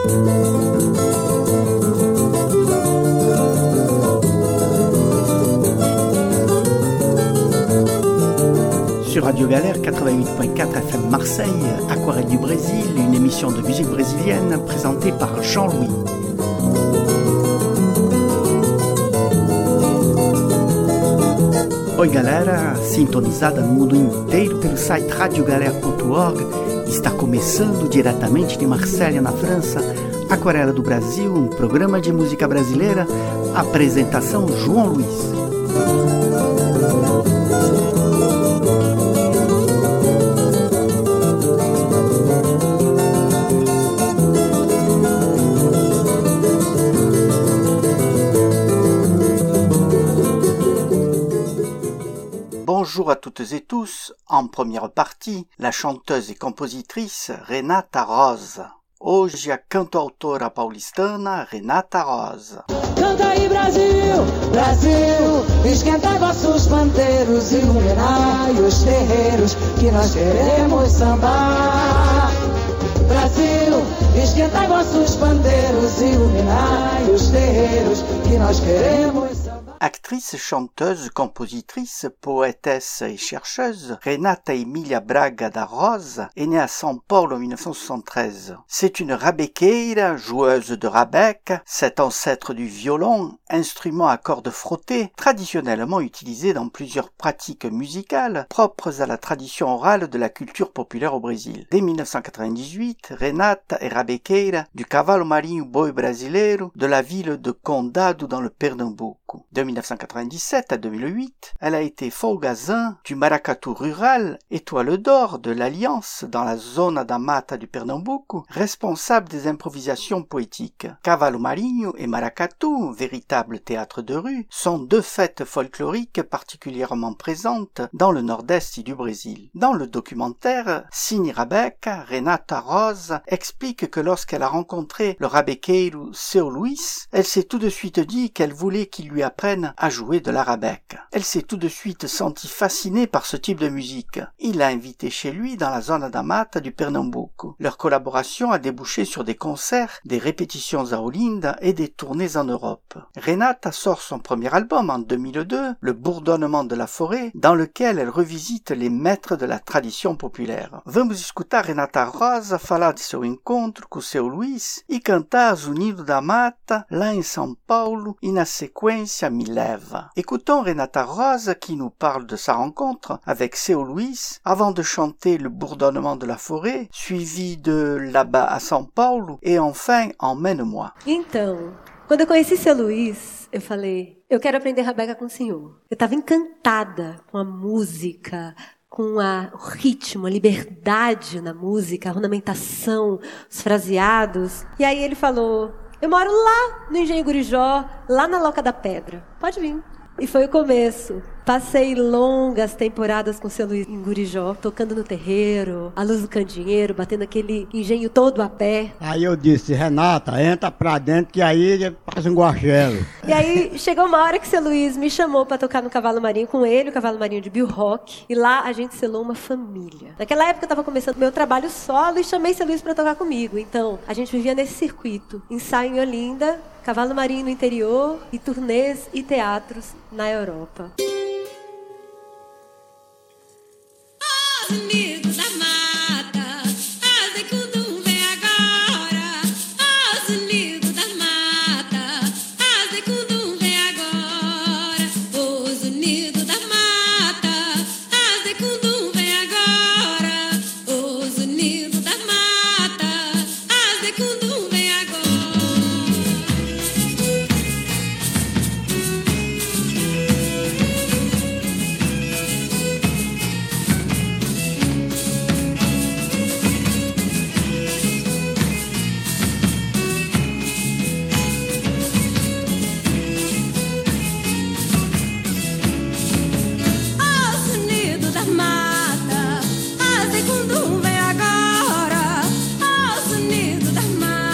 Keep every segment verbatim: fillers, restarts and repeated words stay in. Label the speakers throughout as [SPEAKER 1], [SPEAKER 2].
[SPEAKER 1] Sur Radio Galère quatre-vingt-huit point quatre F M Marseille, Aquarelle du Brésil, une émission de musique brésilienne présentée par Jean-Louis. Oi galera, sintonizada no mundo inteiro pelo site radio galera ponto org, está começando diretamente de Marselha, na França, Aquarela do Brasil, um programa de música brasileira, apresentação João Luiz. Bonjour à toutes et tous. En première partie, la chanteuse et compositrice Renata Rosa. Hoje a cantautora paulistana Renata Rosa.
[SPEAKER 2] Canta aí Brasil, Brasil, esquentai vossos pandeiros, iluminai os terreiros, que nós queremos sambar. Brasil, esquentai vossos pandeiros, iluminai os terreiros, que nós queremos sambar.
[SPEAKER 1] Actrice, chanteuse, compositrice, poétesse et chercheuse, Renata Emília Braga da Rosa est née à São Paulo en dix-neuf cent soixante-treize. C'est une rabequeira, joueuse de rabec, cet ancêtre du violon, instrument à cordes frottées, traditionnellement utilisé dans plusieurs pratiques musicales propres à la tradition orale de la culture populaire au Brésil. Dès dix-neuf cent quatre-vingt-dix-huit, Renata est rabequeira du Cavalo Marinho Boi Brasileiro de la ville de Condado dans le Pernambuco. De dix-neuf cent quatre-vingt-dix-sept à deux mille huit, elle a été folgazin du maracatu rural, étoile d'or de l'Alliance dans la zona da mata du Pernambuco, responsable des improvisations poétiques. Cavalo Marinho et maracatu, véritable théâtre de rue, sont deux fêtes folkloriques particulièrement présentes dans le nord-est du Brésil. Dans le documentaire Cine Rabeca, Renata Rosa explique que lorsqu'elle a rencontré le rabequeiro Seu Luis, elle s'est tout de suite dit qu'elle voulait qu'il lui apprenne à jouer de l'arabeque. Elle s'est tout de suite sentie fascinée par ce type de musique. Il l'a invitée chez lui dans la zona da mata du Pernambuco. Leur collaboration a débouché sur des concerts, des répétitions à Olinda et des tournées en Europe. Renata sort son premier album en deux mille deux, Le Bourdonnement de la Forêt, dans lequel elle revisite les maîtres de la tradition populaire. Vamos escutar Renata Rosa falar de seu encontro com Seu Luis e cantar Zunido da Mata lá em São Paulo e na sequência Me Leva. Écoutons Renata Rosa qui nous parle de sa rencontre avec Seu Luis avant de chanter Le Bourdonnement de la Forêt, suivi de Là-bas à São Paulo et enfin Emmène-moi.
[SPEAKER 3] Então, quando eu conheci Seu Luis, eu falei, eu quero aprender rabeca com o senhor. Eu estava encantada com a música, com a, o ritmo, a liberdade na música, a ornamentação, os fraseados. E aí ele falou, eu moro lá no Engenho Gurijó, lá na Loca da Pedra. Pode vir. E foi o começo. Passei longas temporadas com o Seu Luis em Gurijó, tocando no terreiro, à luz do candeeiro, batendo aquele engenho todo a pé.
[SPEAKER 4] Aí eu disse, Renata, entra pra dentro que aí faz um guachelo.
[SPEAKER 3] E aí chegou uma hora que o Seu Luis me chamou pra tocar no Cavalo Marinho com ele, o Cavalo Marinho de Bill Rock. E lá a gente selou uma família. Naquela época eu tava começando meu trabalho solo e chamei Seu Luis pra tocar comigo. Então a gente vivia nesse circuito. Ensaio em Olinda, Cavalo Marinho no interior e turnês e teatros na Europa.
[SPEAKER 5] Zunido da mata, Azecundum vem agora. Ó zunido da mata, Azecundum vem agora. Ó zunido da mata, Azecundum vem agora. Ó zunido da mata, Azecundum vem agora. Mata, Azecundum vem agora. Ó zunido da mata.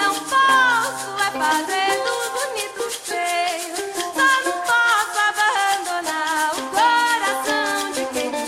[SPEAKER 5] não posso é fazer do bonito feio. Só não posso abandonar o coração de quem me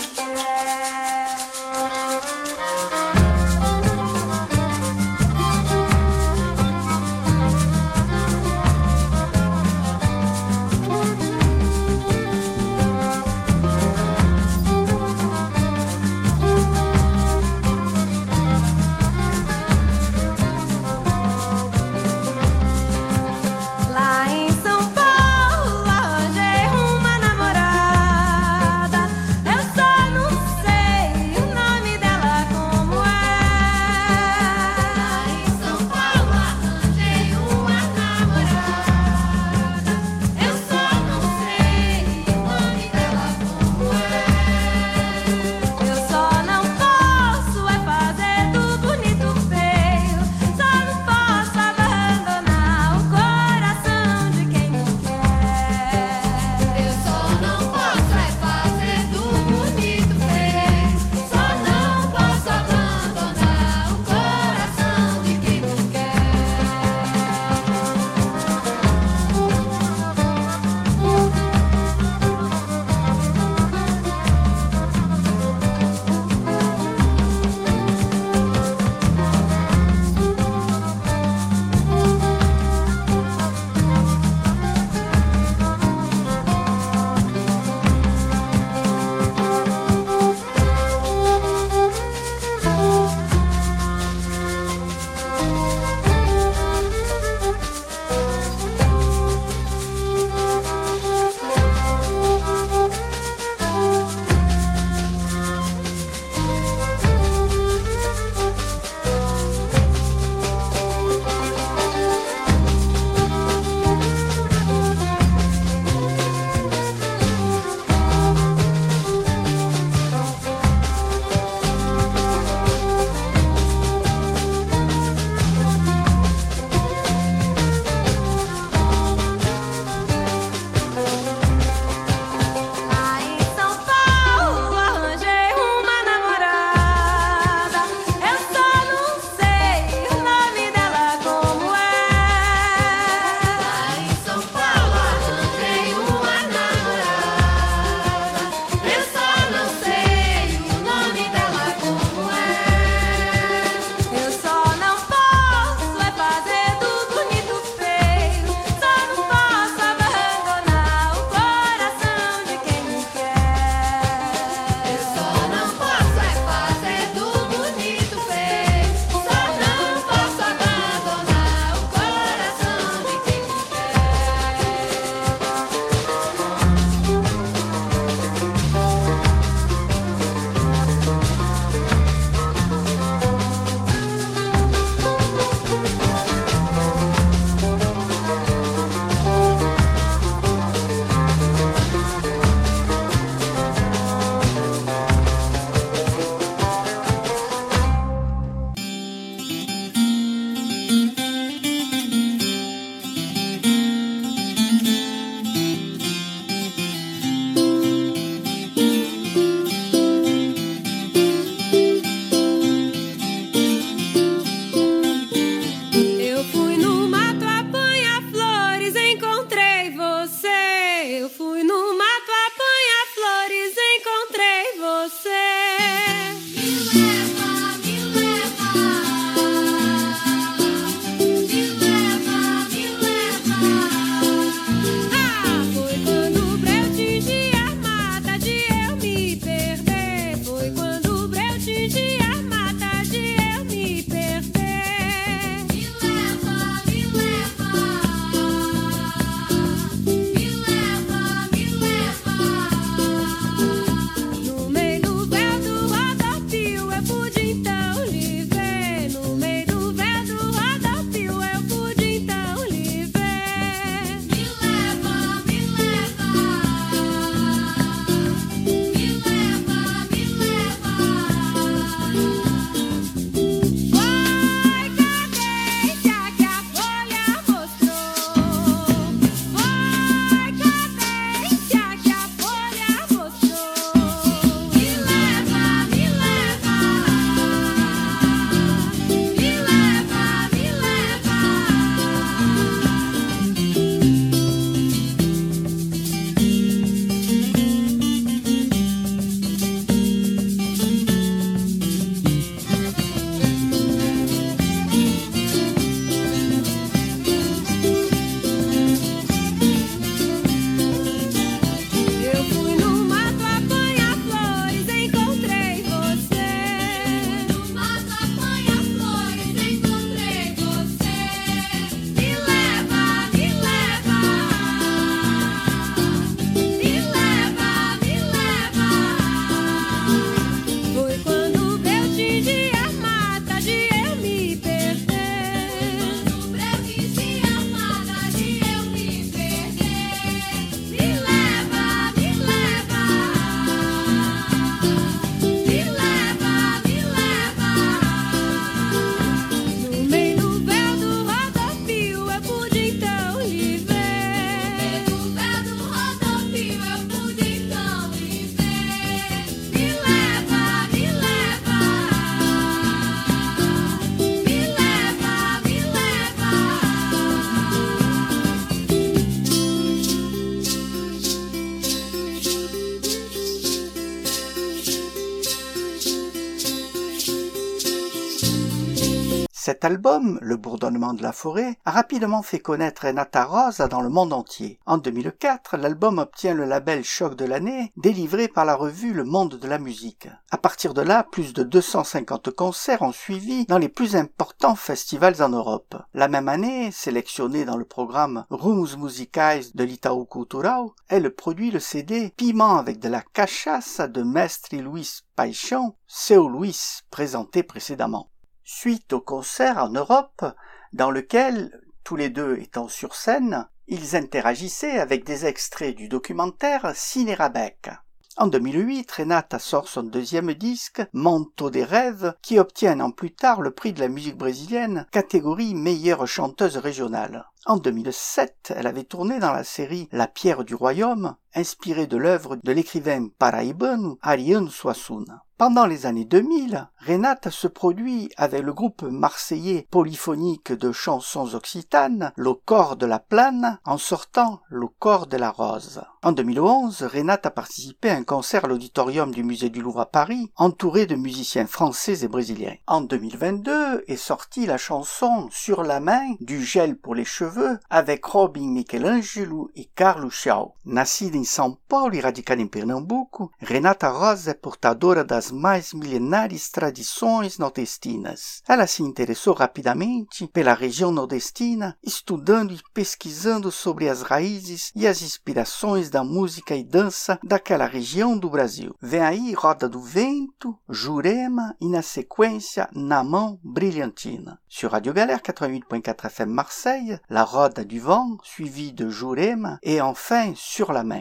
[SPEAKER 1] Cet album, Le bourdonnement de la forêt, a rapidement fait connaître Renata Rosa dans le monde entier. En deux mille quatre, l'album obtient le label Choc de l'année, délivré par la revue Le Monde de la musique. À partir de là, plus de deux cent cinquante concerts ont suivi dans les plus importants festivals en Europe. La même année, sélectionné dans le programme Rumos Musicais de l'Itaú Cultural, elle produit le C D Piment avec de la cachaça de Mestre Luis Paixão, Seu Luis, présenté précédemment. Suite au concert en Europe, dans lequel, tous les deux étant sur scène, ils interagissaient avec des extraits du documentaire Cine Rabec. En deux mille huit, Renata sort son deuxième disque, Manto des rêves, qui obtient un an plus tard le prix de la musique brésilienne, catégorie meilleure chanteuse régionale. En deux mille sept, elle avait tourné dans la série La pierre du royaume, inspirée de l'œuvre de l'écrivain paraibano Ariano Suassuna. Pendant les années deux mille, Renata se produit avec le groupe marseillais polyphonique de chansons occitanes, Le Corps de la Plane, en sortant Le Corps de la Rose. En deux mille onze, Renata a participé à un concert à l'auditorium du Musée du Louvre à Paris, entouré de musiciens français et brésiliens. En deux mille vingt-deux est sortie la chanson Sur la main du gel pour les cheveux avec Robin Michelangelo et Carlos Chao. Nascida em São Paulo e radicada em Pernambuco, Renata Rosa é portadora das mais milenares tradições nordestinas. Ela se interessou rapidamente pela região nordestina, estudando e pesquisando sobre as raízes e as inspirações da música e dança daquela região do Brasil. Vem aí Roda do Vento, Jurema e na sequência Na Mão Brilhantina. Sur Radio Galère quatre-vingt-huit point quatre F M Marseille, La Roda du Vent, suivi de Jurema et enfin Sur la main.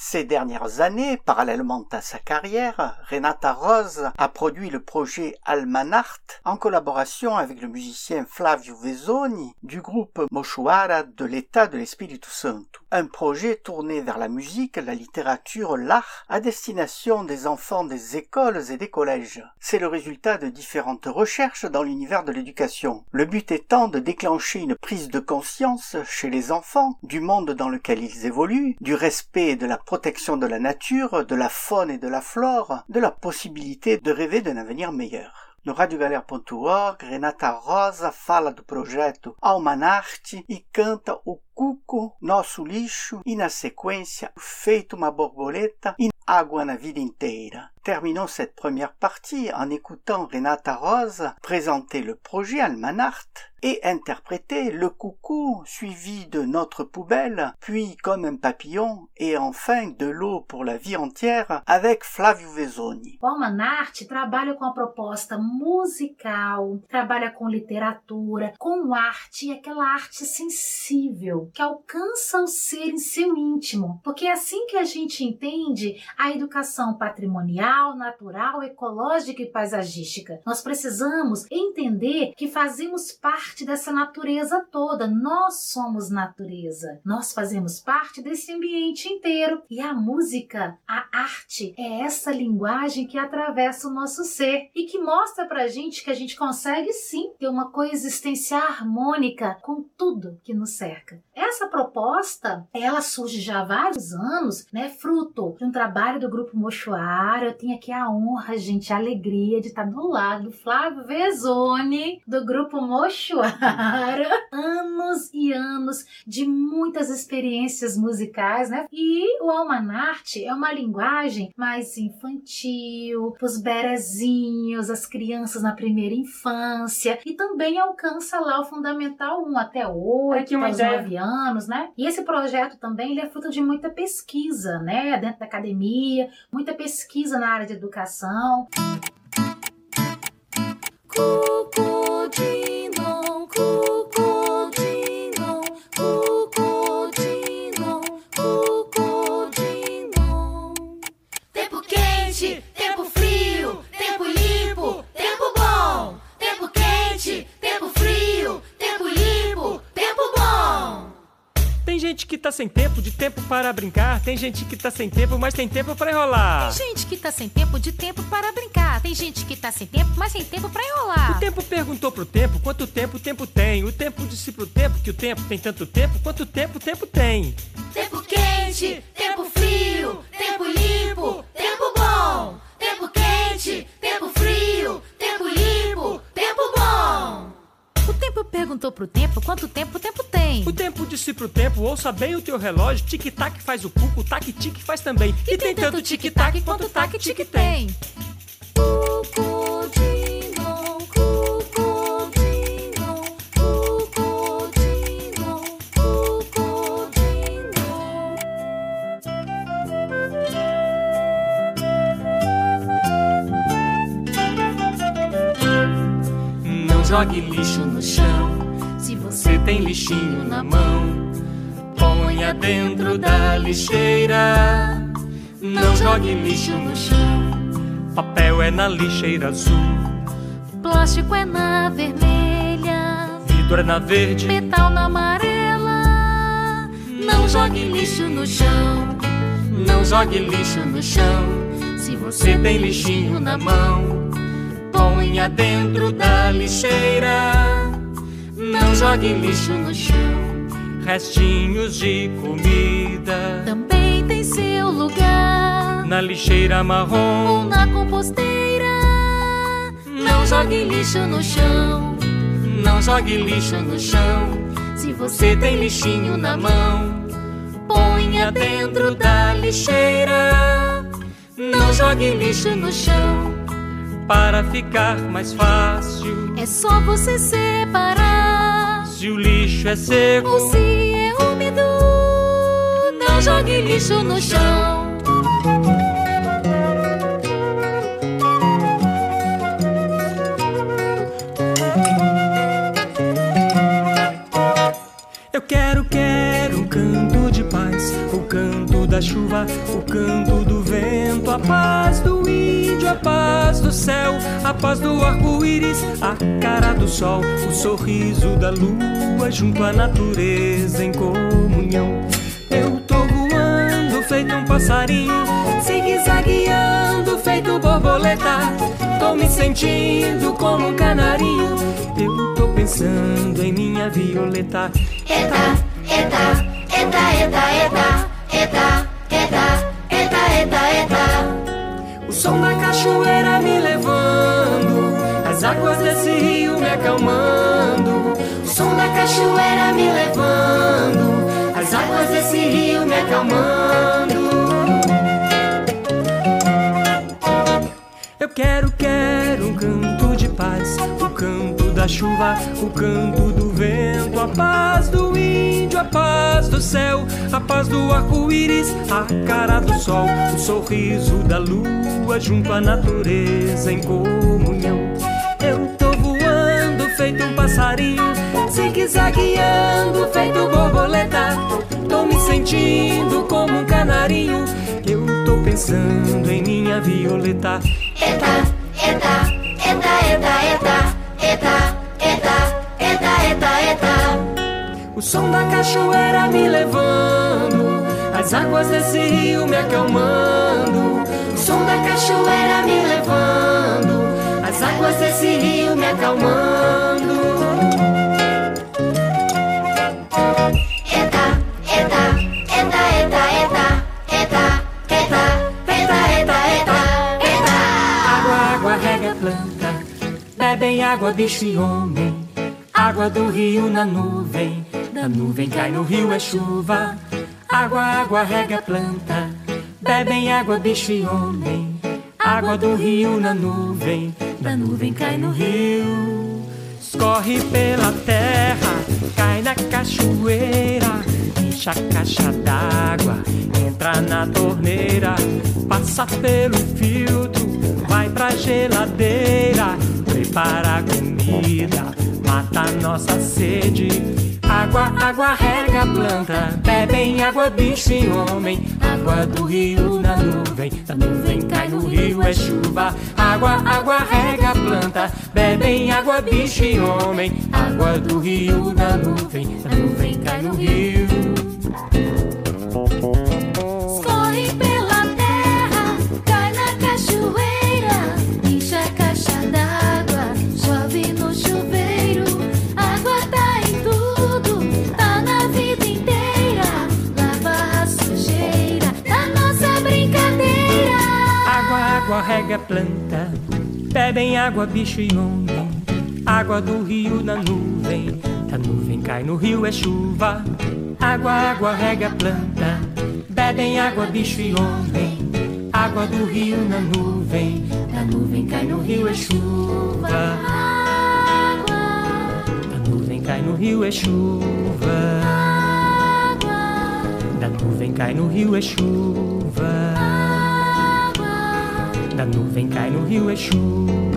[SPEAKER 1] Ces dernières années, parallèlement à sa carrière, Renata Rose a produit le projet Almanart en collaboration avec le musicien Flavio Vesoni du groupe Moshuara de l'État de l'Espírito Santo. Un projet tourné vers la musique, la littérature, l'art à destination des enfants des écoles et des collèges. C'est le résultat de différentes recherches dans l'univers de l'éducation. Le but étant de déclencher une prise de conscience chez les enfants du monde dans lequel ils évoluent, du respect et de la protection de la nature, de la faune et de la flore, de la possibilité de rêver d'un avenir meilleur. No radio galera ponto org, Renata Rosa fala do projeto Almanarte e canta o Cuco, Nosso Lixo e, na sequência, Feito uma Borboleta e Água na Vida Inteira. Terminons cette première partie en écoutant Renata Rose présenter le projet Almanart et interpréter le coucou suivi de Notre Poubelle, puis Comme un papillon et enfin de l'eau pour la vie entière avec Flavio Vesoni.
[SPEAKER 6] O Almanart trabalha com a proposta musical, trabalha com literatura, com arte, e aquela arte sensível que alcança o ser em seu íntimo, porque é assim que a gente entende a educação patrimonial, natural, ecológica e paisagística. Nós precisamos entender que fazemos parte dessa natureza toda. Nós somos natureza. Nós fazemos parte desse ambiente inteiro. E a música, a arte, é essa linguagem que atravessa o nosso ser e que mostra pra gente que a gente consegue sim ter uma coexistência harmônica com tudo que nos cerca. Essa proposta, ela surge já há vários anos, né, fruto de um trabalho do Grupo Moshuara. Eu tenho aqui a honra, gente, a alegria de estar do lado do Flávio Vesoni, do Grupo Moshuara. Anos e anos de muitas experiências musicais, né? E o Almanart é uma linguagem mais infantil, os berezinhos, as crianças na primeira infância, e também alcança lá o Fundamental um até oito, até os nove anos, né? E esse projeto também ele é fruto de muita pesquisa, né? Dentro da academia, muita pesquisa na área de educação.
[SPEAKER 5] Cucudinho, cucudinho, cucudinho, cucudinho. Tempo quente, tempo frio, tempo limpo, tempo bom. Tempo quente, tempo frio, tempo limpo, tempo bom.
[SPEAKER 7] Tem gente que tá sem tempo, de tempo para brincar. Tem gente que tá sem tempo, mas tem tempo pra enrolar.
[SPEAKER 8] Tem gente que tá sem tempo, de tempo para brincar. Tem gente que tá sem tempo, mas sem tempo pra enrolar.
[SPEAKER 7] O tempo perguntou pro tempo quanto tempo o tempo tem. O tempo disse pro tempo que o tempo tem tanto tempo quanto tempo o tempo tem.
[SPEAKER 5] Tempo quente, tempo frio, tempo limpo, tempo bom. Tempo quente, tempo frio, tempo limpo, tempo bom.
[SPEAKER 8] O tempo perguntou pro tempo quanto tempo o tempo tem.
[SPEAKER 7] O tempo disse pro tempo, ouça bem o teu relógio. Tic-tac faz o cuco, tac-tic faz também.
[SPEAKER 8] E, e tem, tem tanto tic-tac quanto tac-tic tem.
[SPEAKER 5] Cucudinho, cucudinho, cucudinho, cucudinho.
[SPEAKER 7] Não jogue lixo no chão. Se você tem lixinho na mão, ponha dentro da lixeira. Não jogue lixo no chão. Papel é na lixeira azul,
[SPEAKER 8] plástico é na vermelha,
[SPEAKER 7] vidro é na verde,
[SPEAKER 8] metal na amarela.
[SPEAKER 5] Não jogue lixo no chão.
[SPEAKER 7] Não jogue lixo no chão. Se você tem lixinho na mão, ponha dentro da lixeira. Não jogue lixo no chão. Restinhos de comida
[SPEAKER 8] também tem seu lugar,
[SPEAKER 7] na lixeira marrom
[SPEAKER 8] ou na composteira.
[SPEAKER 5] Não jogue lixo no chão.
[SPEAKER 7] Não jogue lixo no chão.
[SPEAKER 5] Se você tem lixinho na mão,
[SPEAKER 7] ponha dentro da lixeira.
[SPEAKER 5] Não jogue lixo no chão.
[SPEAKER 7] Para ficar mais fácil,
[SPEAKER 8] é só você separar
[SPEAKER 7] se o lixo é seco
[SPEAKER 8] ou se é úmido.
[SPEAKER 5] Não jogue lixo no chão.
[SPEAKER 7] Eu quero, quero um canto de paz, o canto da
[SPEAKER 9] da chuva, o canto do vento, a paz do índio, a paz do céu, a paz do arco-íris, a cara do sol, o sorriso da lua junto à natureza em comunhão. Eu tô voando feito um passarinho, zigue-zagueando feito borboleta, tô me sentindo como um canarinho, eu tô pensando em minha Violeta.
[SPEAKER 5] Eta, eta, eta, eta, eta, eta, eta, eta, eta, eta.
[SPEAKER 9] O som da cachoeira me levando, as águas desse rio me acalmando. O som da cachoeira me levando, as águas desse rio me acalmando. Eu quero, quero um canto de paz, o canto da chuva, o canto do vento, a paz do índio, a paz do céu, a paz do arco-íris, a cara do sol, o sorriso da lua junto à natureza em comunhão. Eu tô voando feito um passarinho, zigue-zagueando feito borboleta, tô me sentindo como um canarinho, eu tô pensando em minha Violeta.
[SPEAKER 5] Eta, eta, eta, eta, eta, eta, eta, eta, eta, eta.
[SPEAKER 9] O som da cachoeira me levando, as águas desse rio me acalmando. O som da cachoeira me levando, as águas desse rio me acalmando.
[SPEAKER 5] Eta, eta, eta, eta, eta, eta, eta, eta, eta, eta.
[SPEAKER 9] Água rega a planta, bebem água bicho e homem. Água do rio na nuvem, da nuvem cai no rio é chuva. Água, água rega a planta, bebem água bicho e homem. Água do rio na nuvem, da nuvem cai no rio. Escorre pela terra, cai na cachoeira, enche a caixa d'água, entra na torneira, passa pelo filtro, vai pra geladeira, prepara a comida, mata a nossa sede. Água, água rega a planta, bebem água bicho e homem. Água do rio na nuvem, da nuvem cai no rio é chuva. Água, água rega a planta, bebem água bicho e homem. Água do rio na nuvem, da nuvem cai no rio.
[SPEAKER 5] Escorre pela terra, cai na cachoeira, enche a caixa d'água, chove no chuveiro. Água tá em tudo, tá na vida inteira, lava a sujeira da nossa brincadeira.
[SPEAKER 9] Água, água rega a planta, bebem água bicho e homem. Água do rio na nuvem, da nuvem cai no rio é chuva. Água, água rega a planta, bebem água bicho e homem. Água do rio na nuvem, da nuvem cai no rio é chuva. Da nuvem cai no rio é chuva. Da nuvem cai no rio é chuva. Da nuvem cai no rio é chuva.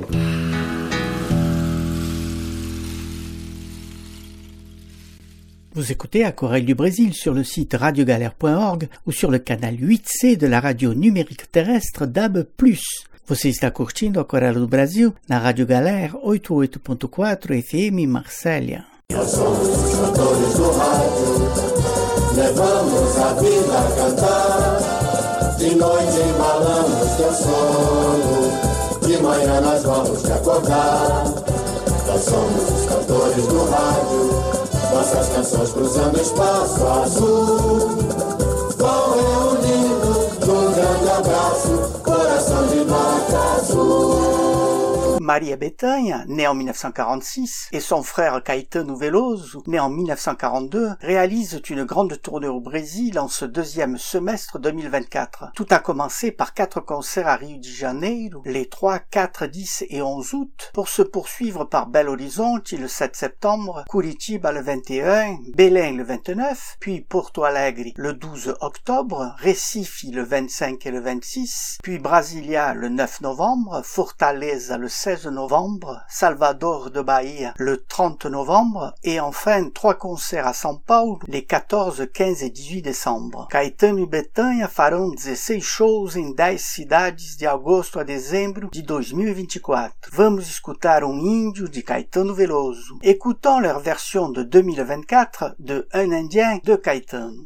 [SPEAKER 1] Vous écoutez Aquarelle du Brésil sur le site radio galère point org ou sur le canal huit C de la radio numérique terrestre D A B plus. Você está curtindo Aquarelle do Brasil na Rádio Galera oitenta e oito ponto quatro F M Marsella.
[SPEAKER 10] Nós somos os cantores do rádio, levamos a vida a cantar. De noite embalamos teu sono, de manhã nós vamos te acordar. Nós somos os cantores do rádio, nossas canções cruzando espaço azul, vão reunindo num grande abraço, coração de nota azul.
[SPEAKER 1] Maria Bethânia, née en mille neuf cent quarante-six, et son frère Caetano Veloso, né en mille neuf cent quarante-deux, réalisent une grande tournée au Brésil en ce deuxième semestre deux mille vingt-quatre. Tout a commencé par quatre concerts à Rio de Janeiro, les trois, quatre, dix et onze août, pour se poursuivre par Belo Horizonte le sept septembre, Curitiba le vingt et un, Belém le vingt-neuf, puis Porto Alegre le douze octobre, Recife le vingt-cinq et le vingt-six, puis Brasilia le neuf novembre, Fortaleza le seize seize novembre, Salvador de Bahia le trente novembre et enfin trois concerts à São Paulo les quatorze, quinze et dix-huit décembre. Caetano e Bethânia farão dezesseis shows em dez cidades de agosto a dezembro de dois mil e vinte e quatro. Vamos escutar um índio de Caetano Veloso. Écoutons leur version de deux mille vingt-quatre de Un Indien de Caetano.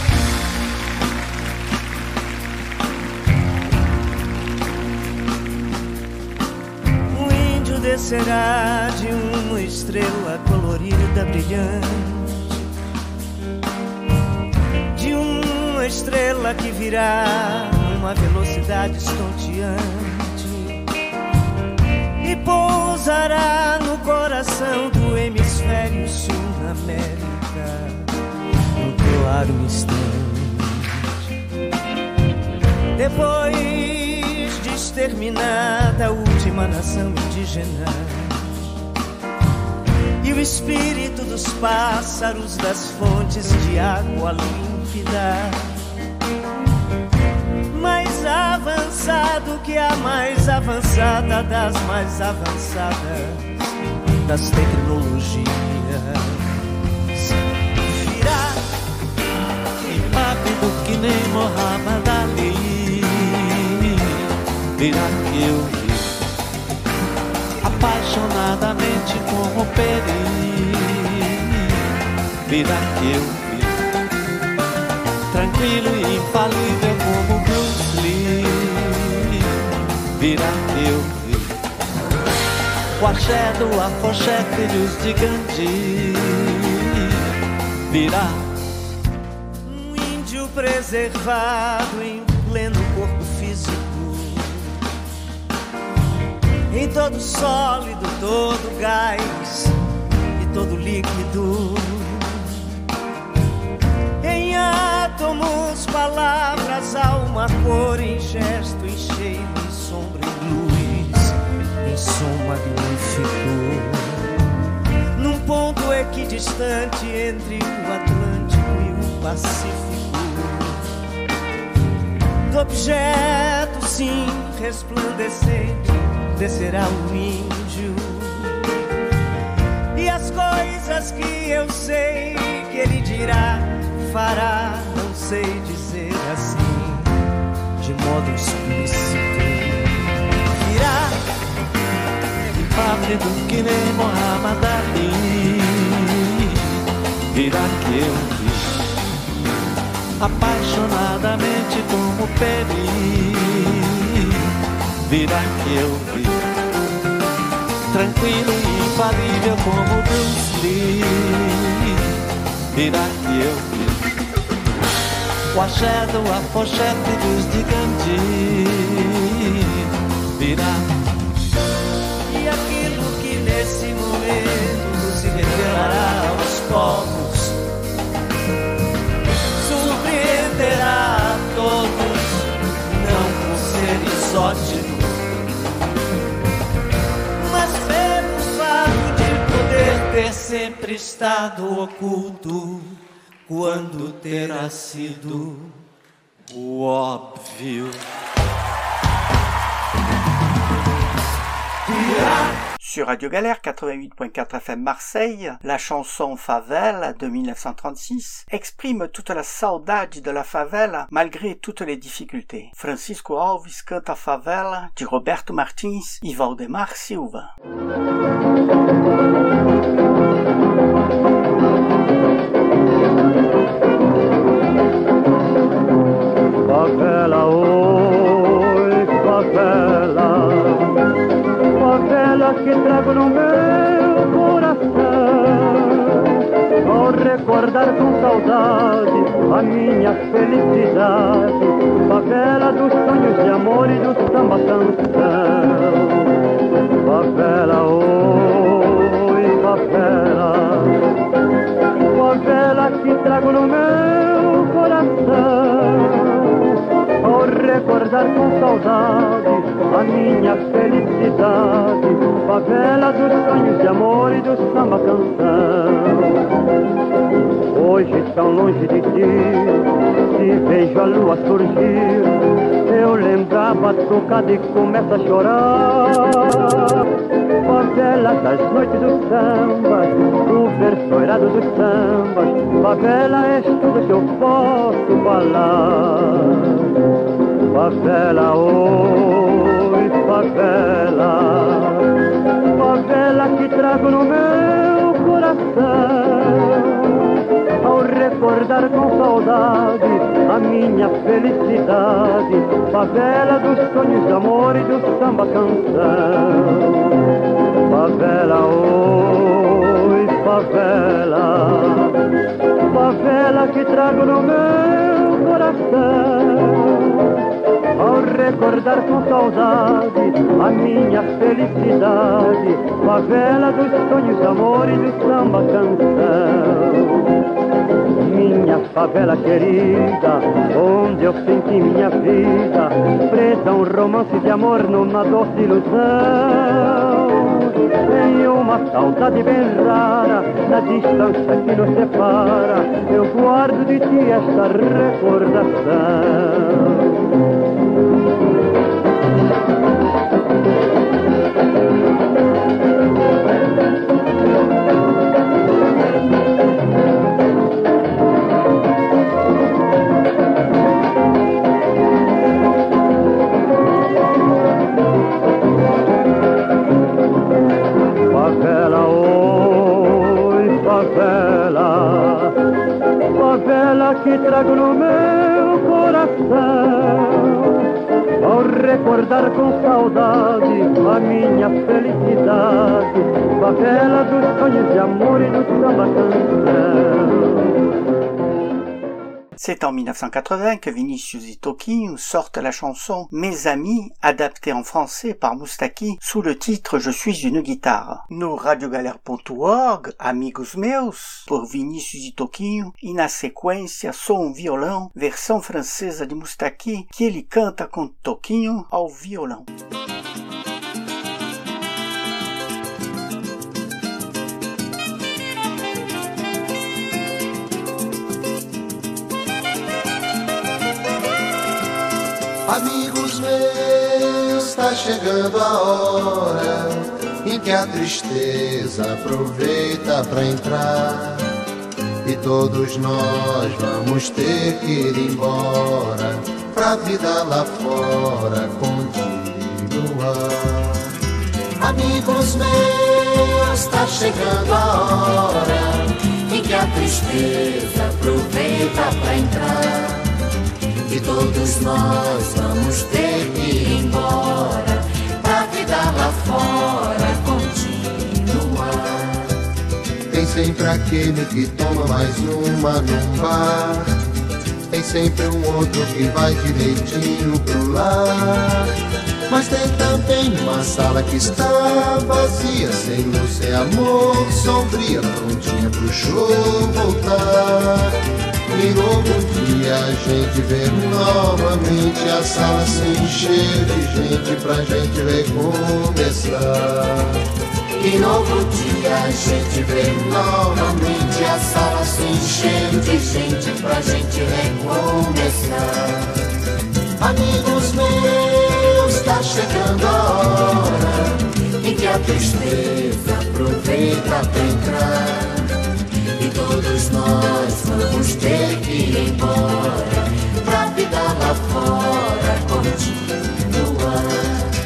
[SPEAKER 11] Descerá de uma estrela colorida, brilhante, de uma estrela que virá numa velocidade estonteante e pousará no coração do hemisfério sul da América, no claro instante. Depois exterminada a última nação indígena e o espírito dos pássaros das fontes de água límpida, mais avançado que a mais avançada das mais avançadas das tecnologias, virá e rápido que nem Muhammad Ali. Virá que eu vi apaixonadamente como Peri. Virá que eu vi tranquilo e infalível como Bruce Lee. Virá que eu vi o axé do afoxé, filhos de Gandhi. Virá um índio preservado em pleno corpo físico, em todo sólido, todo gás e todo líquido, em átomos, palavras, alma, cor, em gesto, em cheiro, em sombra, em luz, em som magnífico, num ponto equidistante entre o Atlântico e o Pacífico, do objeto, sim, resplandecente, descerá o índio, e as coisas que eu sei que ele dirá, fará, não sei dizer assim, de modo explícito. Virá pálido que nem Muhammad Ali. Virá que eu vi apaixonadamente como Peri. Virá que eu vi tranquilo e infalível como Bruce Lee. Virá que eu vi o axé do afoxé, filhos de Gandhi. Virá e aquilo que nesse momento se revelará aos povos surpreenderá a todos, não por ser exótico, mas pelo fato de poder ter sempre estado oculto, quando terá sido o óbvio.
[SPEAKER 1] Sur Radio Galère quatre-vingt-huit point quatre F M Marseille, la chanson Favela de mille neuf cent trente-six exprime toute la saudade de la favela malgré toutes les difficultés. Francisco Alves canta Favela de Roberto Martins e Valdemar Silva.
[SPEAKER 12] Favela, oi, favela, favela que trago no meu coração, ao recordar com saudade a minha felicidade, favela dos sonhos de amor e do samba canção. Favela, oi, favela, favela que trago no meu coração, ao recordar com saudade a minha felicidade, favela dos sonhos de amor e do samba canção. Hoje tão longe de ti, se vejo a lua surgir, eu lembrar a batucada e começa a chorar. Favela das noites do samba, o versoirado dos sambas. Favela é tudo que eu posso falar. Favela, oi, favela, favela que trago no meu coração. Ao recordar com saudade a minha felicidade, favela dos sonhos de amor e do samba canção. Favela, oi, favela, favela que trago no meu coração. Ao recordar com saudade a minha felicidade, favela dos sonhos de amor e do samba canção. Minha favela querida, onde eu senti minha vida, presa um romance de amor numa doce ilusão. Em uma saudade bem rara, na distância que nos separa, eu guardo de ti esta recordação. Favela, oi, favela, favela que trago no meu coração. Ao recordar com saudade a minha felicidade, favela dos sonhos de amor e do samba canção.
[SPEAKER 1] C'est en mille neuf cent quatre-vingts que Vinicius et Toquinho sortent la chanson Mes amis, adaptée en français par Moustaki sous le titre Je suis une guitare. No radiogalera ponto org, amigos meus, por Vinicius e Toquinho, e na sequência Sou um Violão, versão francesa de Moustaki, que ele canta com Toquinho ao violão.
[SPEAKER 10] Amigos meus, tá chegando a hora em que a tristeza aproveita pra entrar, e todos nós vamos ter que ir embora pra vida lá fora continuar. Amigos meus, tá chegando a hora em que a tristeza aproveita pra entrar, e todos nós vamos ter que ir embora pra vida lá fora continuar. Tem sempre aquele que toma mais uma num bar, tem sempre um outro que vai direitinho pro lar, mas tem também uma sala que está vazia, sem luz, sem amor, sombria, prontinha pro show voltar. E no outro dia a gente vê novamente a sala se encher de gente pra gente recomeçar. E no outro dia a gente vê novamente a sala se encher de gente pra gente recomeçar. Amigos meus, tá chegando a hora em que a tristeza aproveita pra entrar, e todos nós vamos ter que ir embora pra vida lá fora continuar.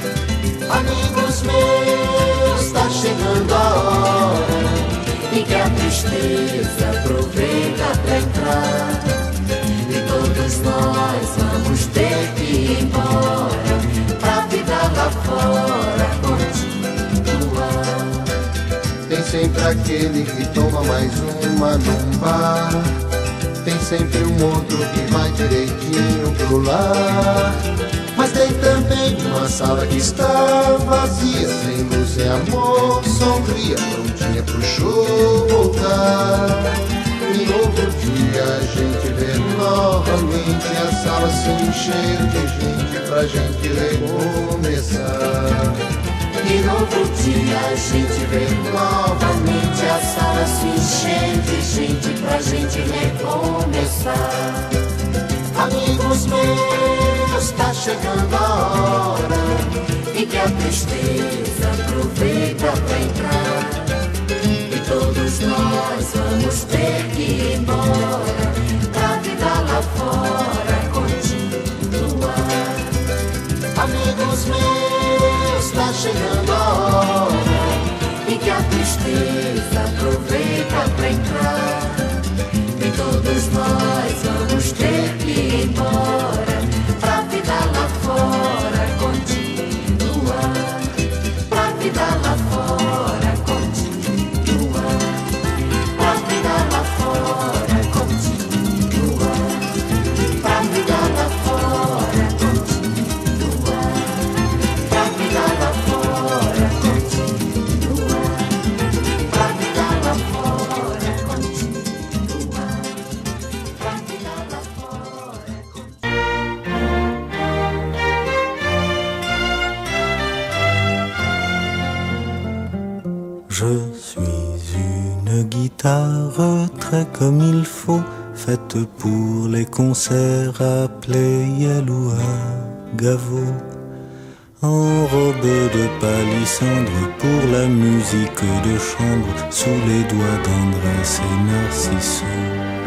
[SPEAKER 10] Amigos meus, tá chegando a hora em que a tristeza aproveita pra entrar, e todos nós vamos ter que ir embora pra vida lá fora continuar. Tem sempre aquele que toma mais uma num bar, tem sempre um outro que vai direitinho pro lar, mas tem também uma sala que está vazia, sem luz, sem amor, sombria, prontinha pro show voltar. E no outro dia a gente vê novamente a sala se encher de gente pra gente recomeçar. E no outro dia a gente vê novamente a sala se encher de gente pra gente recomeçar. Amigos meus, tá chegando a hora em que a tristeza aproveita pra entrar, e todos nós vamos ter que ir embora pra vida lá fora continuar. Amigos meus, tá chegando a hora em que a tristeza aproveita pra entrar, e todos nós vamos ter que ir embora pra vida lá fora continuar, pra vida lá fora continuar, pra vida lá fora continuar, pra vida lá fora continuar, pra vida lá fora continuar, pra vida lá fora continuar, pra vida lá fora.
[SPEAKER 13] Je suis une guitare très comme il faut, faite pour les concerts appelés Yalou à Gaveau, en robe de palissandre pour la musique de chambre, sous les doigts d'Andrés et Narcissus.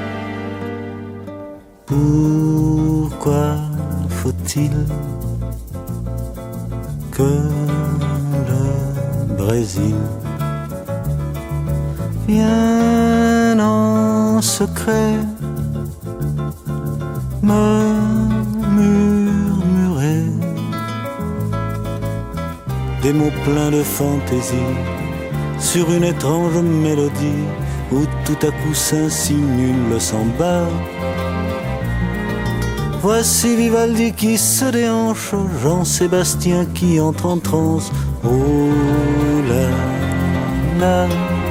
[SPEAKER 13] Pourquoi faut-il que le Brésil vienne en secret me murmurer des mots pleins de fantaisie sur une étrange mélodie où tout à coup s'insinue le samba? Voici Vivaldi qui se déhanche, Jean-Sébastien qui entre en transe. Oh là là,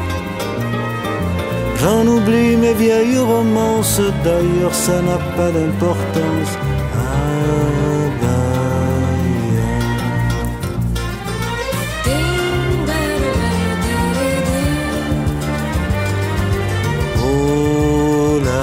[SPEAKER 13] j'en oublie mes vieilles romances, d'ailleurs ça n'a pas d'importance. Ah bah, yeah. Oh là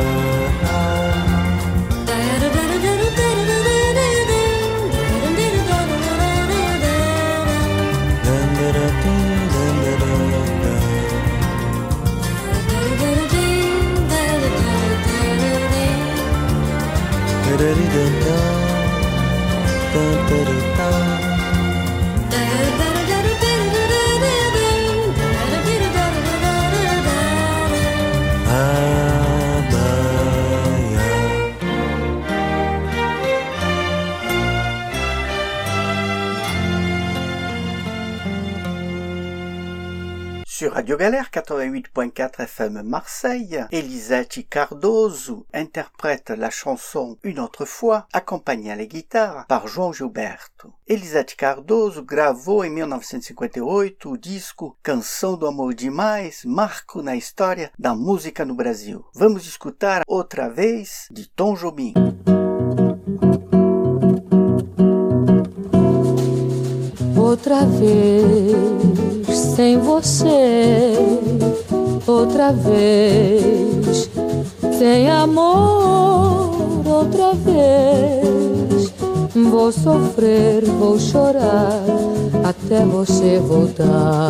[SPEAKER 1] Sur Radio Galère quatre-vingt-huit point quatre F M Marseille, Elisete Cardoso interprète la chanson Une autre fois, accompagnée à la guitare par João Gilberto. Elisete Cardoso gravou em mil novecentos e cinquenta e oito o disco Canção do Amor Demais, marco na história da música no Brasil. Vamos escutar Outra Vez, de Tom Jobim.
[SPEAKER 14] Outra vez sem você, outra vez sem amor, outra vez vou sofrer, vou chorar até você voltar.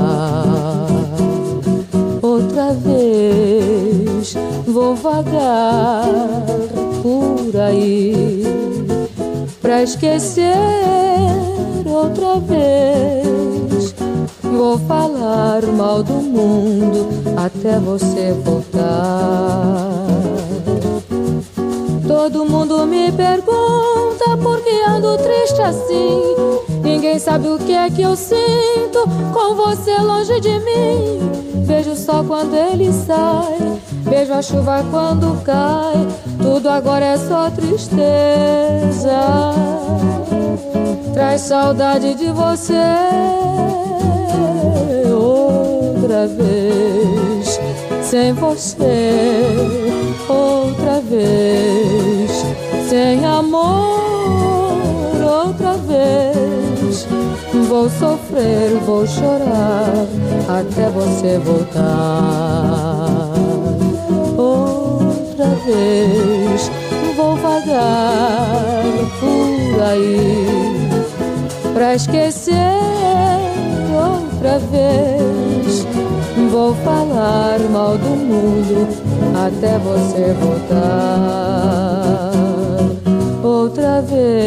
[SPEAKER 14] Outra vez vou vagar por aí pra esquecer. Outra vez vou falar mal do mundo até você voltar. Todo mundo me pergunta por que ando triste assim. Ninguém sabe o que é que eu sinto com você longe de mim. Vejo o sol quando ele sai, vejo a chuva quando cai. Tudo agora é só tristeza. Traz saudade de você. Outra vez sem você, outra vez sem amor, outra vez vou sofrer, vou chorar até você voltar. Outra vez vou vagar por aí pra esquecer outra vez. Vou falar mal do mundo até você voltar outra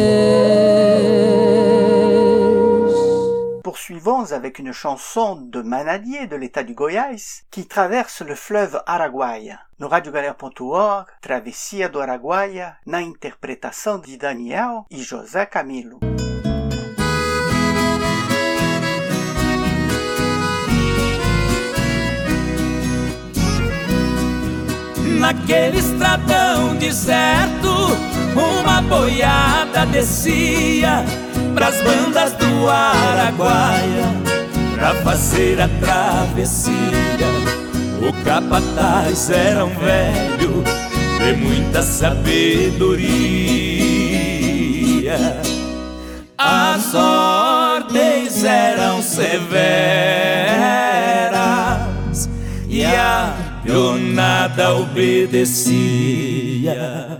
[SPEAKER 14] vez.
[SPEAKER 1] Poursuivons avec une chanson de Manadier de l'état du Goiás qui traverse le fleuve Araguaia. No rádio galera ponto org, Travessia do Araguaia, na interpretação de Daniel e José Camilo.
[SPEAKER 11] Naquele estradão deserto, uma boiada descia pras bandas do Araguaia pra fazer a travessia. O capataz era um velho de muita sabedoria. As ordens eram severas e a pionada obedecia.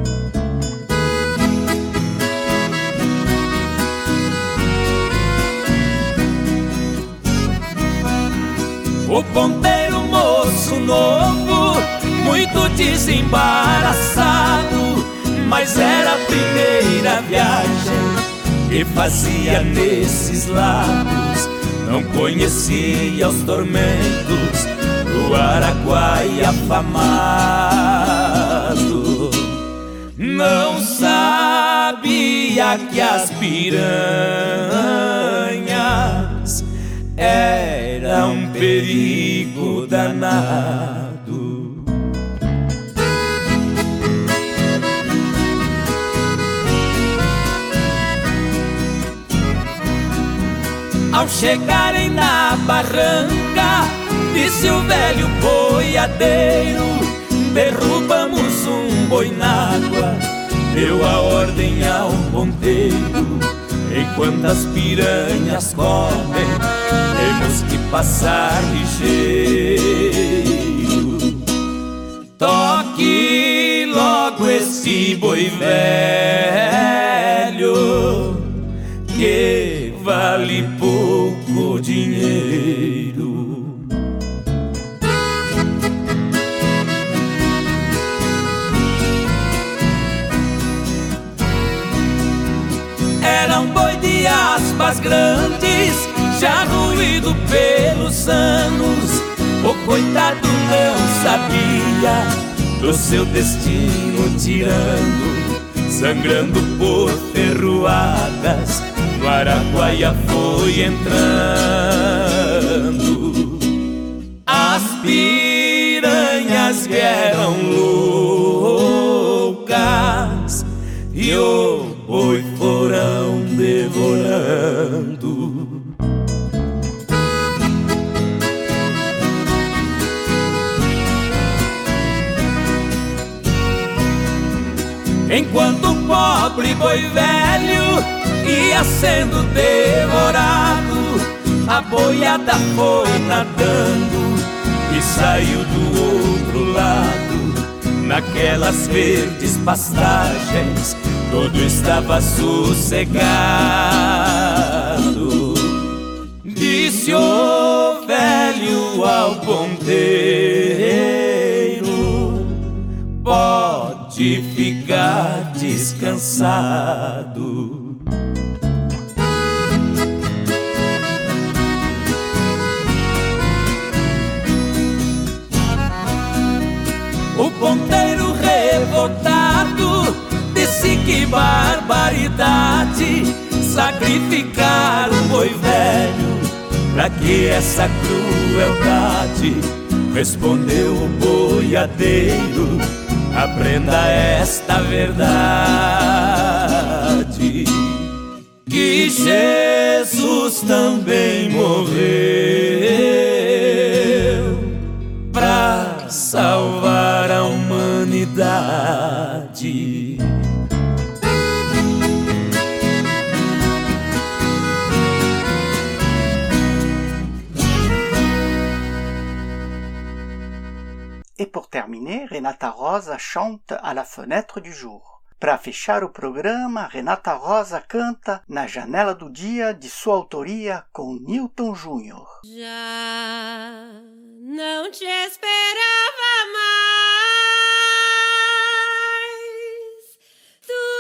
[SPEAKER 11] O ponteiro moço novo, muito desembaraçado, mas era a primeira viagem que fazia nesses lados. Não conhecia os tormentos do Araguaia afamado. Não sabia que as piranhas era um perigo danado. Ao chegarem na barranca, disse o velho boiadeiro: derrubamos um boi na água. Deu a ordem ao ponteiro: enquanto as piranhas comem, temos que passar ligeiro. Toque logo esse boi velho, que vale pouco dinheiro. Era um boi de aspas grandes, já ruído pelos anos. O coitado não sabia do seu destino tirano, sangrando por ferroadas, no Araguaia foi entrando. As piranhas vieram loucas e o boi foram devorando. Enquanto o pobre boi velho ia sendo devorado, a boiada foi nadando e saiu do outro lado. Naquelas verdes pastagens tudo estava sossegado. Disse o velho ao ponteiro: pode ficar descansado. O ponteiro revoltado disse: que barbaridade, sacrificar o boi velho, pra que essa crueldade? Respondeu o boiadeiro: aprenda esta verdade, que Jesus também morreu pra salvar a humanidade.
[SPEAKER 1] Et pour terminer, Renata Rosa chante À la fenêtre du jour. Para fechar o programa, Renata Rosa canta Na Janela do Dia, de sua autoria, com Newton Júnior.
[SPEAKER 14] Já não te esperava mais, tu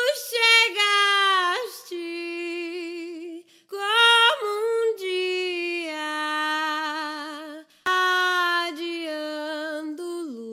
[SPEAKER 14] chegaste como um dia adiando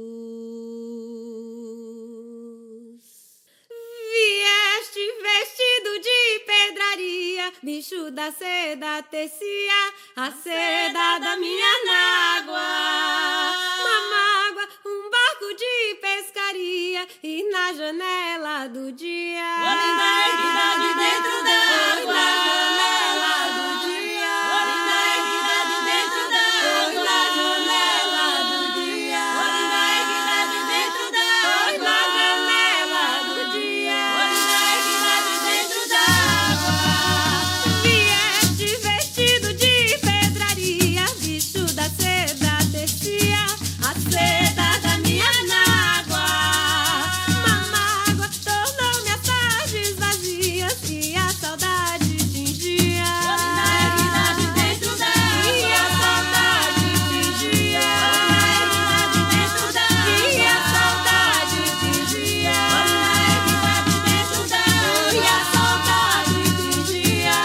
[SPEAKER 14] luz. Vieste vestido de pedraria, bicho da seda tecia a seda da minha nágua. Uma mágoa, um barco de pescaria e na janela do dia. Olinda erguida de dentro d'água. Na janela do dia. Olinda erguida de dentro d'água. Na janela do dia. Olinda erguida de dentro d'água. Na janela do dia. Olinda erguida de dentro d'água. Vieste vestido de pedraria, bicho da seda tecia a seda da minha nágua. Uma mágoa tornou-me as tardes vazias e a saudade tingia. Na erguida de dentro d'água. E a saudade tingia. Na erguida de dentro d'água. E a saudade tingia. Na erguida de dentro d'água. E a saudade tingia.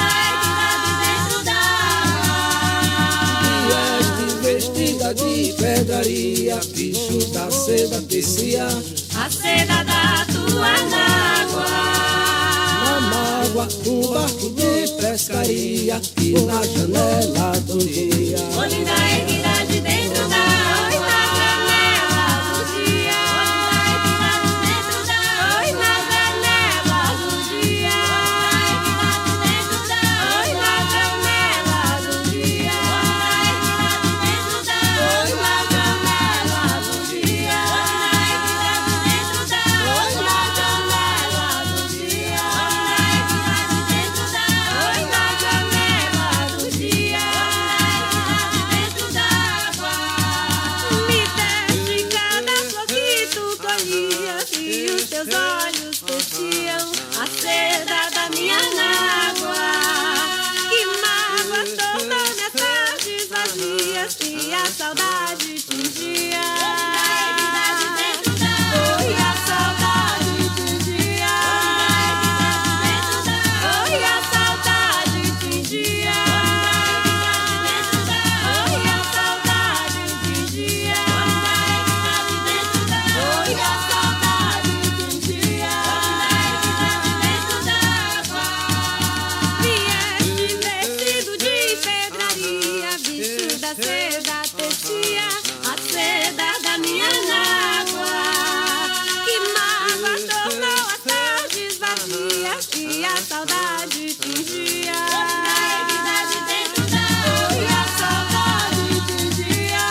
[SPEAKER 14] Na erguida de dentro d'água.
[SPEAKER 11] Vieste vestida de pedraria, bicho da seda tecia
[SPEAKER 14] a seda da tua nágua.
[SPEAKER 11] na mágoa, um barco de pescaria e na janela do dia.
[SPEAKER 14] Olinda erguida de dentro da oi na janela do dia. Olinda erguida de dentro da oi na janela do dia. Olinda erguida de dentro da oi na janela do dia. Olinda erguida de dentro da oi na janela do dia. Olinda erguida de dentro da oi na janela do dia. Olinda erguida de dentro da oi na janela do dia. Me deste cada flor que tu colhias e os teus olhos teciam a seda da minha nágua. Que mágoa tornou-me as tardes vazias e a saudade tingia. Oi, a saudade tingia. Oi, a saudade tingia. Oi, a saudade tingia. Oi, a saudade tingia. Vieste vestido de pedraria, bicho da seda tecia a seda da minha nágua. Que mágoa tornou as tardes vazias e a saudade tingia. Oi, a saudade tingia.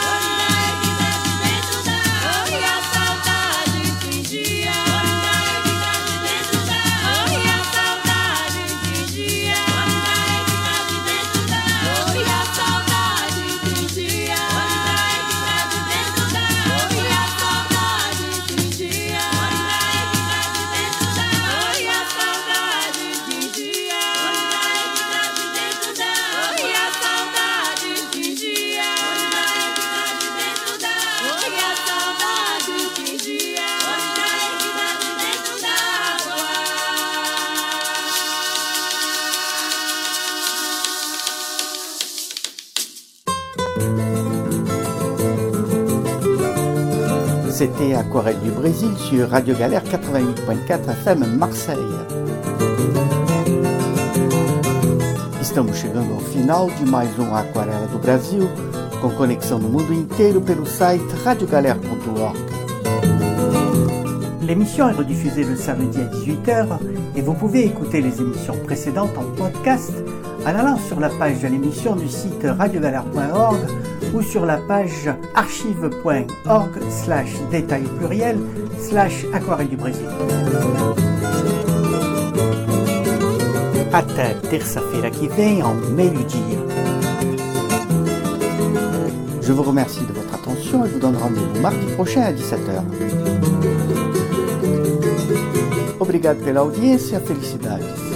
[SPEAKER 14] Oi, a saudade tingia. Oi, a saudade tingia. Oi, a saudade tingia. Oi, a saudade tingia. Oi, a saudade tingia. Oi, a saudade tingia. Oi, a saudade tingia.
[SPEAKER 1] C'était Aquarelle du Brésil sur Radio Galère quatre-vingt-huit virgule quatre F M Marseille. Estamos chegando ao final de mais um Aquarela do Brasil, com conexão no mundo inteiro pelo site radio galère ponto org. L'émission est rediffusée le samedi à dix-huit heures et vous pouvez écouter les émissions précédentes en podcast en allant sur la page de l'émission du site radio galère point org ou sur la page archive point org slash détail pluriel slash aquarelle du Brésil. Até terça-feira que vem ao meio-dia. Je vous remercie de votre attention et vous donne rendez-vous mardi prochain à dix-sept heures. Obrigado. obrigado pela audiência, felicidades.